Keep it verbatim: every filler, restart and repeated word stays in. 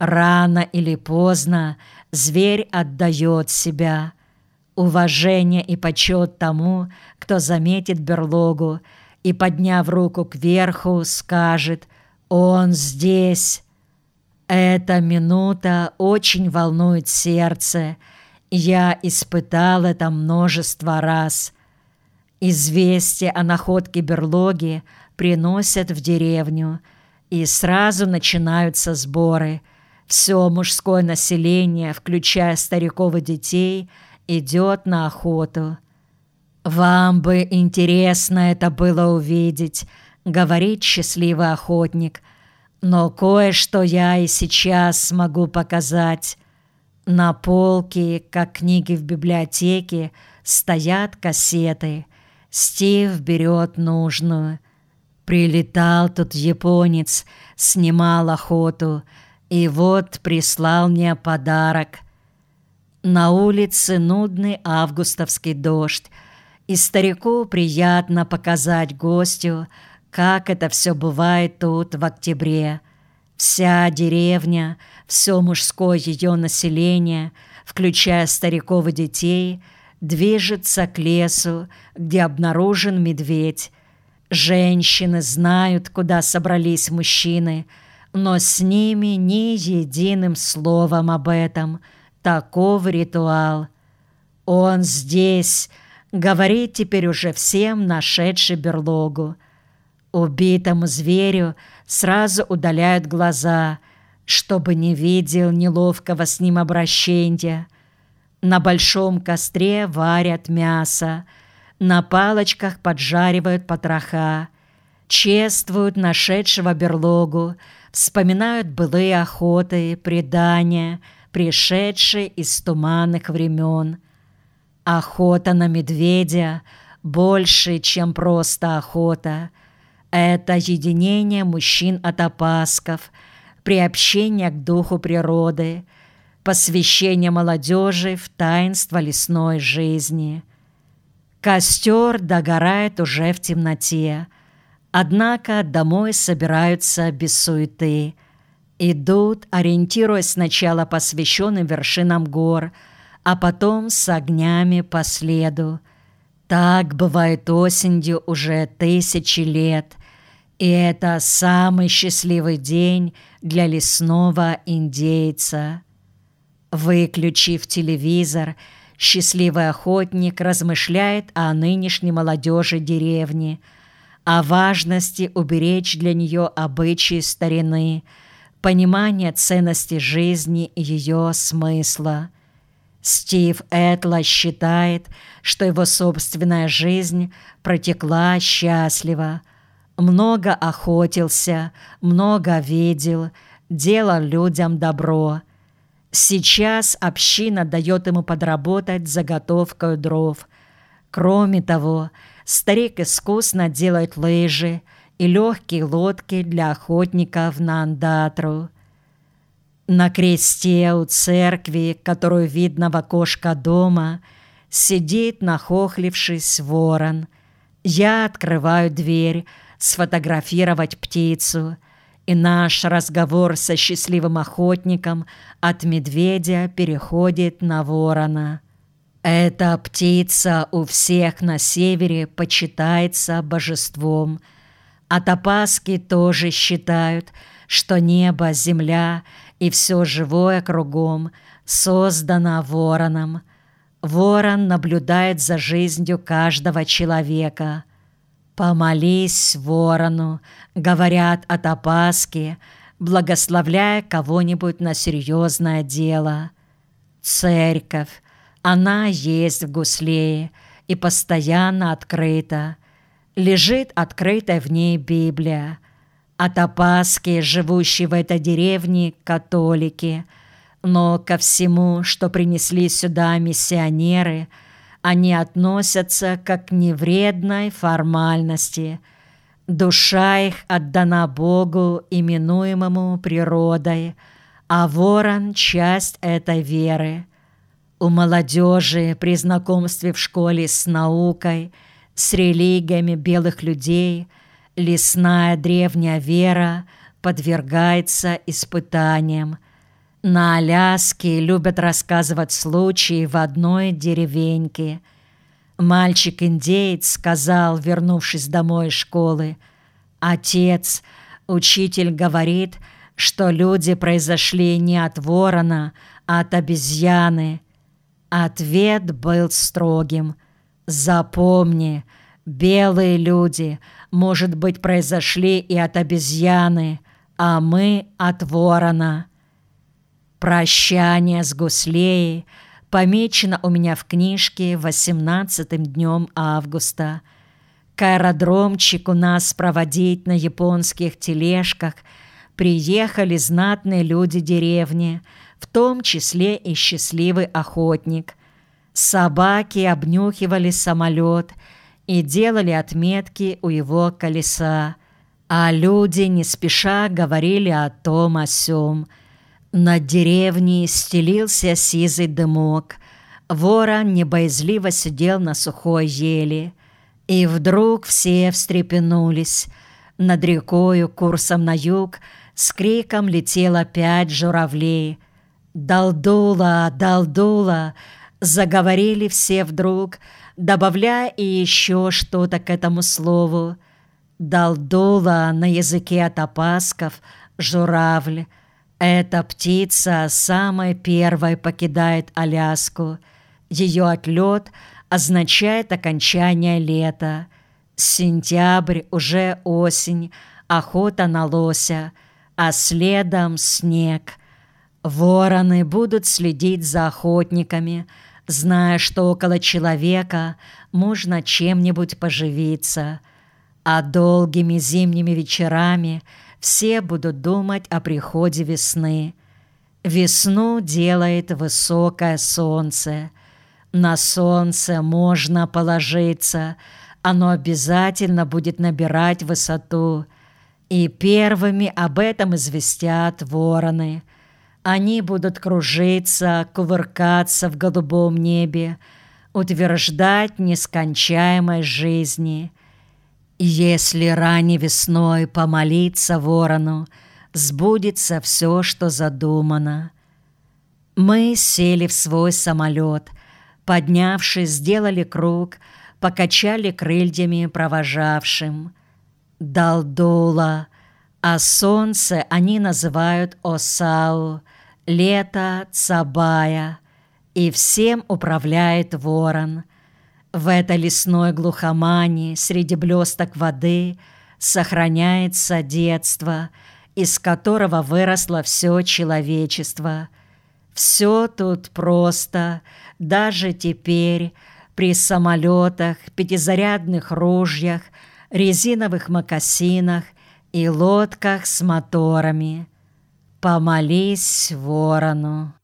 Рано или поздно зверь отдает себя. Уважение и почет тому, кто заметит берлогу и, подняв руку кверху, скажет: «Он здесь». Эта минута очень волнует сердце. Я испытал это множество раз. Известие о находке берлоги приносят в деревню, и сразу начинаются сборы. Все мужское население, включая стариков и детей, идет на охоту. «Вам бы интересно это было увидеть», — говорит счастливый охотник, «но кое-что я и сейчас смогу показать. На полке, как книги в библиотеке, стоят кассеты. Стив берет нужную. Прилетал тут японец, снимал охоту, и вот прислал мне подарок». На улице нудный августовский дождь, и старику приятно показать гостю, как это все бывает тут в октябре. Вся деревня, все мужское ее население, включая стариков и детей, движется к лесу, где обнаружен медведь. Женщины знают, куда собрались мужчины, но с ними ни единым словом об этом. Таков ритуал. «Он здесь», — говорит теперь уже всем нашедший берлогу. Убитому зверю сразу удаляют глаза, чтобы не видел неловкого с ним обращения. На большом костре варят мясо, на палочках поджаривают потроха, чествуют нашедшего берлогу, вспоминают былые охоты, предания, пришедшие из туманных времен. Охота на медведя больше, чем просто охота. Это единение мужчин от опасков, приобщение к духу природы, посвящение молодежи в таинство лесной жизни. Костер догорает уже в темноте, однако домой собираются без суеты. Идут, ориентируясь сначала по освещенным вершинам гор, а потом с огнями по следу. Так бывает осенью уже тысячи лет, и это самый счастливый день для лесного индейца. Выключив телевизор, счастливый охотник размышляет о нынешней молодежи деревни, о важности уберечь для нее обычаи старины, понимание ценности жизни и ее смысла. Стив Этло считает, что его собственная жизнь протекла счастливо. Много охотился, много видел, делал людям добро. Сейчас община дает ему подработать заготовкой дров. Кроме того, старик искусно делает лыжи и легкие лодки для охотников на андатру. На кресте у церкви, которую видно в окошко дома, сидит, нахохлившись, ворон. Я открываю дверь, сфотографировать птицу, и наш разговор со счастливым охотником от медведя переходит на ворона. Эта птица у всех на севере почитается божеством. А топаски тоже считают, что небо, земля и все живое кругом создано вороном. Ворон наблюдает за жизнью каждого человека. «Помолись ворону», — говорят о топаске, благословляя кого-нибудь на серьезное дело. Церковь, она есть в Гуслее и постоянно открыта. Лежит открытая в ней Библия. А топаски, живущие в этой деревне, католики. Но ко всему, что принесли сюда миссионеры, они относятся как к невредной формальности. Душа их отдана Богу, именуемому природой, а ворон — часть этой веры. У молодежи при знакомстве в школе с наукой, с религиями белых людей лесная древняя вера подвергается испытаниям. На Аляске любят рассказывать случаи в одной деревеньке. Мальчик-индеец сказал, вернувшись домой из школы: «Отец, учитель говорит, что люди произошли не от ворона, а от обезьяны». Ответ был строгим: «Запомни, белые люди, может быть, произошли и от обезьяны, а мы от ворона». Прощание с Гуслеей помечено у меня в книжке восемнадцатым днем августа. К аэродромчику нас проводить на японских тележках приехали знатные люди деревни, в том числе и счастливый охотник. Собаки обнюхивали самолет и делали отметки у его колеса, а люди не спеша говорили о том о сём. Над деревней стелился сизый дымок. Ворон небоязливо сидел на сухой ели. И вдруг все встрепенулись. Над рекою курсом на юг с криком летело пять журавлей. «Далдула! Далдула!» заговорили все вдруг, добавляя и еще что-то к этому слову. Далдула на языке атапасков — журавль. Эта птица самой первой покидает Аляску. Ее отлет означает окончание лета. Сентябрь — уже осень, охота на лося, а следом снег. Вороны будут следить за охотниками, зная, что около человека можно чем-нибудь поживиться. А долгими зимними вечерами все будут думать о приходе весны. Весну делает высокое солнце. На солнце можно положиться, оно обязательно будет набирать высоту. И первыми об этом известят вороны. Они будут кружиться, кувыркаться в голубом небе, утверждать нескончаемой жизни. Если ранней весной помолиться ворону, сбудется все, что задумано. Мы сели в свой самолет, поднявшись, сделали круг, покачали крыльями провожавшим. Далдула, а солнце они называют Осау, лето Цабая, и всем управляет ворон. В этой лесной глухомани среди блесток воды сохраняется детство, из которого выросло все человечество. Все тут просто, даже теперь, при самолетах, пятизарядных ружьях, резиновых мокасинах и лодках с моторами. Помолись ворону.